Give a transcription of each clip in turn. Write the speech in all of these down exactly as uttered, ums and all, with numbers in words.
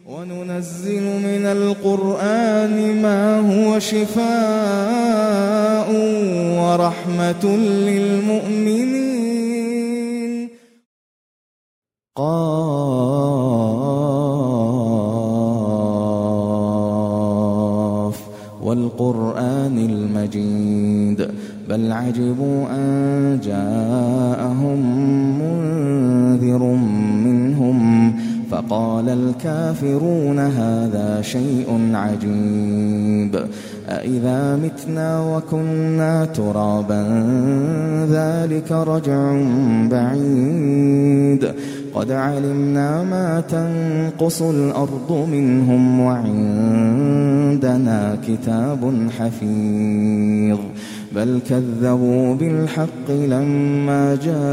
وننزل من القرآن ما هو شفاء ورحمة للمؤمنين. قاف والقرآن المجيد بل عجبوا أن جاءهم منذر منهم فقال الكافرون هذا شيء عجيب أإذا متنا وكنا ترابا ذلك رجع بعيد قد علمنا ما تنقص الأرض منهم وعندنا كتاب حفيظ بل كذبوا بالحق لما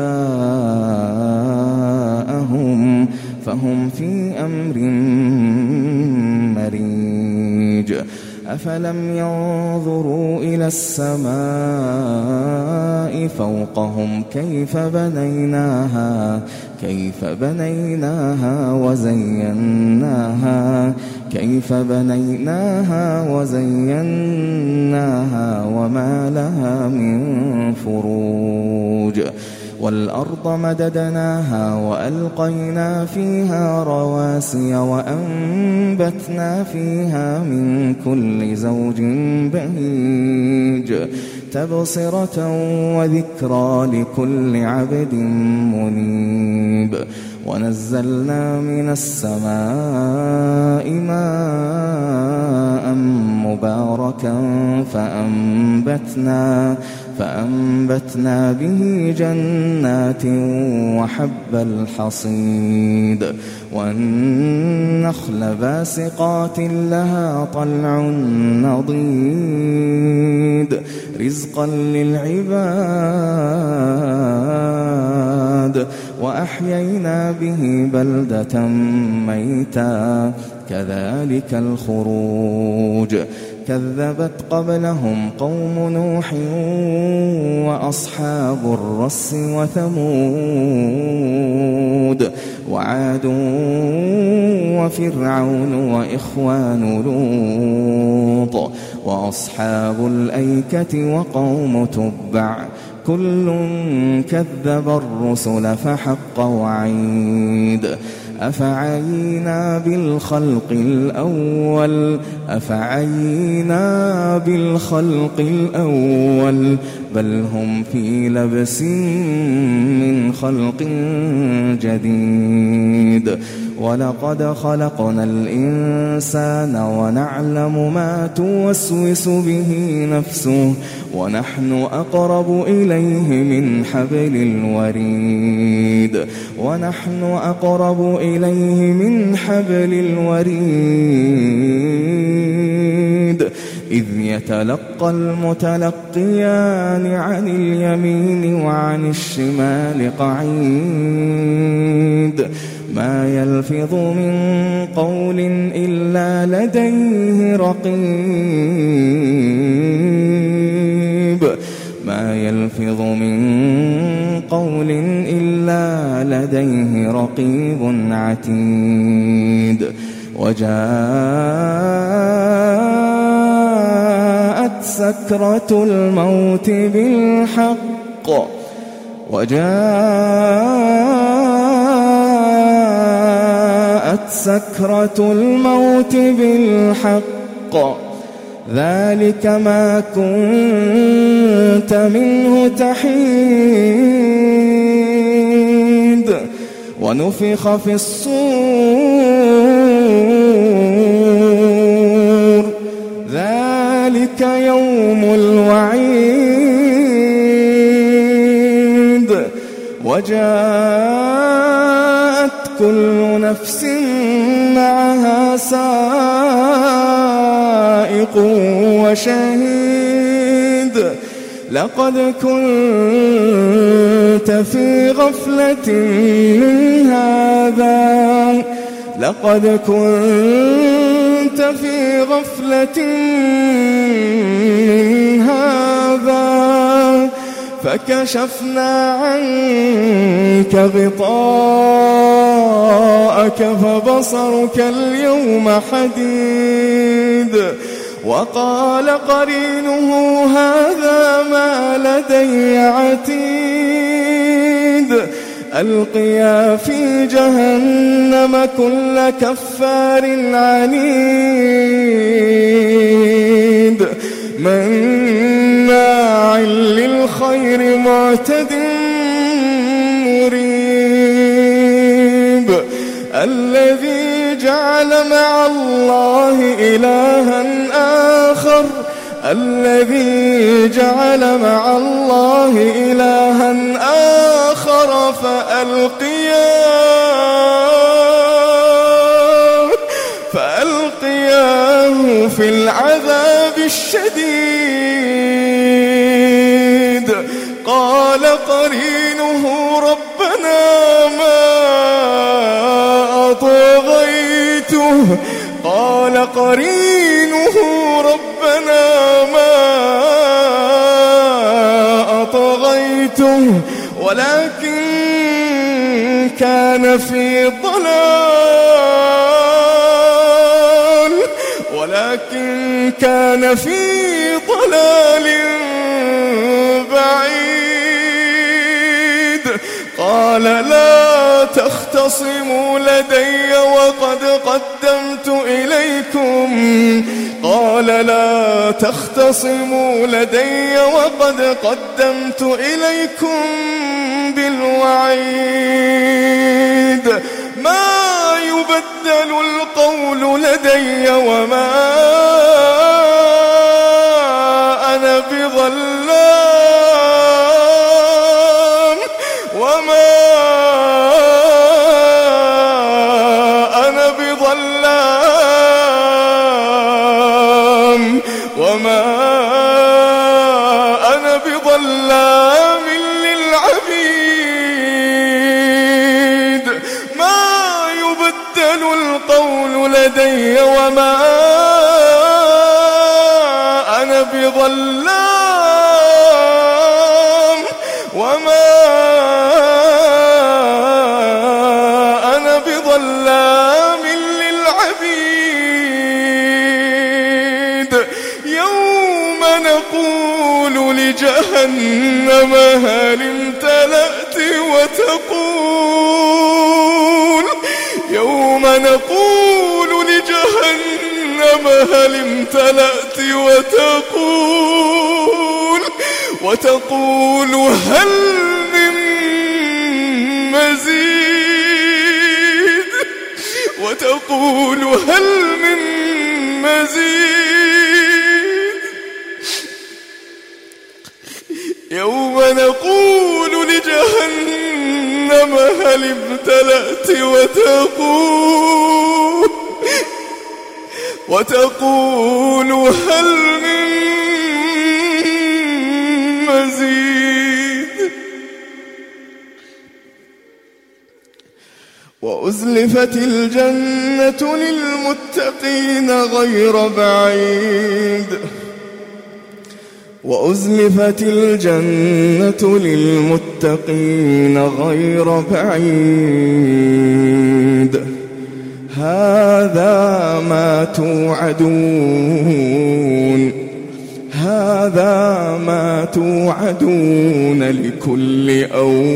جاءهم فهم في أمر مريج أفلم ينظروا إلى السماء فوقهم كيف بنيناها كيف بنيناها وزيناها كيف بنيناها وزيناها وما لها من فروج والأرض مددناها وألقينا فيها رواسي وأنبتنا فيها من كل زوج بهيج تبصرة وذكرى لكل عبد منيب ونزلنا من السماء ماء مباركا فأنبتنا فأنبتنا به جنات وحب الحصيد والنخل باسقات لها طلع نضيد رزقا للعباد وأحيينا به بلدة ميتا كذلك الخروج كذبت قبلهم قوم نوح وأصحاب الرس وثمود وعاد وفرعون وإخوان لوط وأصحاب الأيكة وقوم تبع كل كذب الرسل فحق وعيد أفعينا بالخلق الأول أفعينا بالخلق الأول بل هم في لبس من خلق جديد ولقد خلقنا الإنسان ونعلم ما توسوس به نفسه ونحن أقرب إليه من حبل الوريد ونحن أقرب إليه من حبل الوريد إذ يتلقى المتلقيان عن اليمين وعن الشمال قعيد ما يلفظ من قول إلا لديه رقيب ما يلفظ من قول إلا لديه رقيب عتيد وجاءت سكرة الموت بالحق وجاءت سكرة الموت بالحق ذلك ما كنت منه تحيد ونفخ في الصور ذلك يوم الوعيد وجاءت كل نفس معها سائق وشهيد لقد كنت في غفلة من هذا لقد كنت في غفلة من هذا فكشفنا عنك غطاءك وراءك فبصرك اليوم حديد وقال قرينه هذا ما لدي عتيد ألقيا في جهنم كل كفار عنيد مناع للخير معتد مريب الذي جعل مع الله إلها آخر الذي جعل مع الله إلها آخر فألقياه فألقياه في العذاب الشديد قال قرينه ربنا ما أطغيته قال قرينه ربنا ما أطغيته ولكن كان في ضلال ولكن كان في ضلال بعيد قال لا تختصموا لدي وقد قدمت إليكم قال لا تختصموا لدي وقد قدمت إليكم بالوعيد ما يبدل القول لدي وما أنا بظلام وما أنا بظلام وما أنا بظلام للعبيد ما يبدل القول لدي وما أنا بظلام وما أنا بظلام للعبيد يوم نقول لجهنم هل امتلأت وتقول يوم نقول لجهنم هل امتلأت وتقول وتقول هل من مزيد وتقول هل من مزيد يوم نقول لجهنم هل امتلأت وتقول وتقول هل من مزيد وأزلفت الجنة للمتقين غير بعيد وأزلفت الجنة للمتقين غير بعيد هذا ما توعدون هذا ما توعدون لكل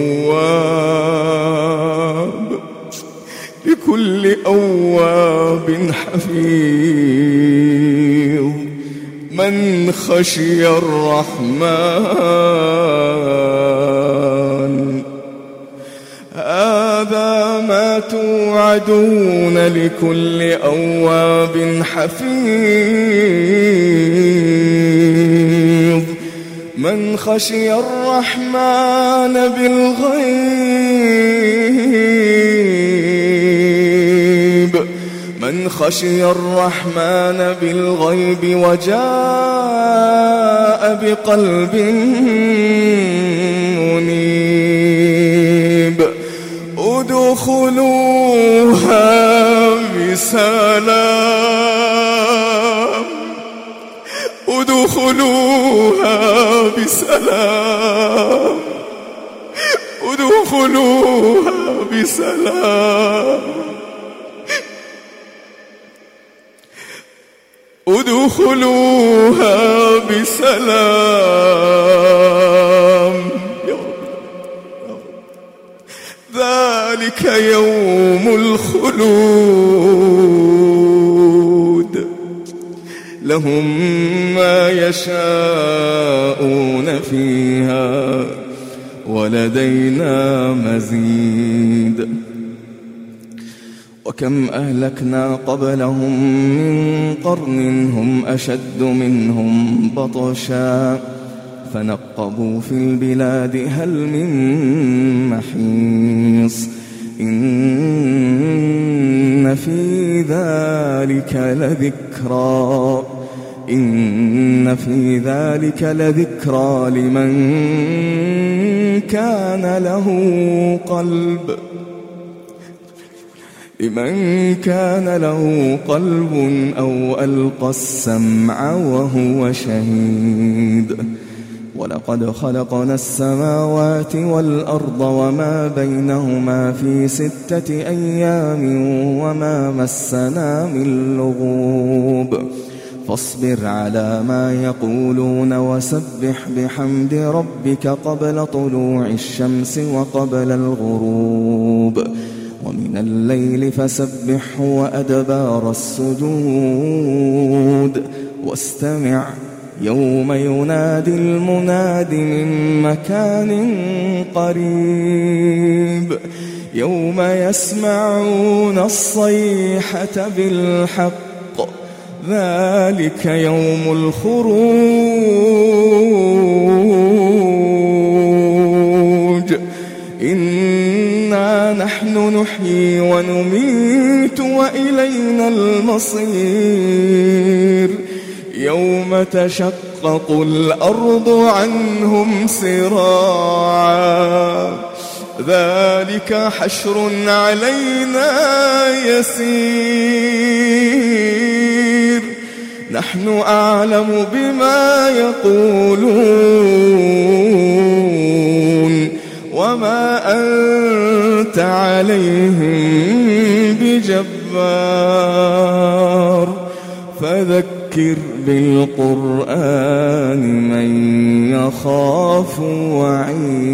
أواب لكل أواب حفيظ من خشي الرحمن هذا ما توعدون لكل أواب حفيظ من خشي الرحمن بالغيب من خشي الرحمن بالغيب وجاء بقلب منيب ادخلوها بسلام ادخلوها بسلام ادخلوها بسلام ادخلوها بسلام يا رب. ذلك يوم الخلود لهم ما يشاءون فيها ولدينا مزيد. وكم أهلكنا قبلهم من قرن هم أشد منهم بطشا فنقبوا في البلاد هل من محيص. إن في ذلك لذكرى إن في ذلك لذكرى لمن كان له قلب لمن كان له قلب أو ألقى السمع وهو شهيد. ولقد خلقنا السماوات والأرض وما بينهما في ستة أيام وما مسنا من لغوب. فاصبر على ما يقولون وسبح بحمد ربك قبل طلوع الشمس وقبل الغروب ومن الليل فسبحه وأدبار السجود. واستمع يوم ينادي المناد من مكان قريب يوم يسمعون الصيحة بالحق ذلك يوم الخروج. إنا نحن نحيي ونميت وإلينا المصير. يوم تشقق الأرض عنهم سراعا ذلك حشر علينا يسير. نحن أعلم بما يقولون وما أنت عليهم بجبار. فذكر بالقرآن من يخاف وعيد.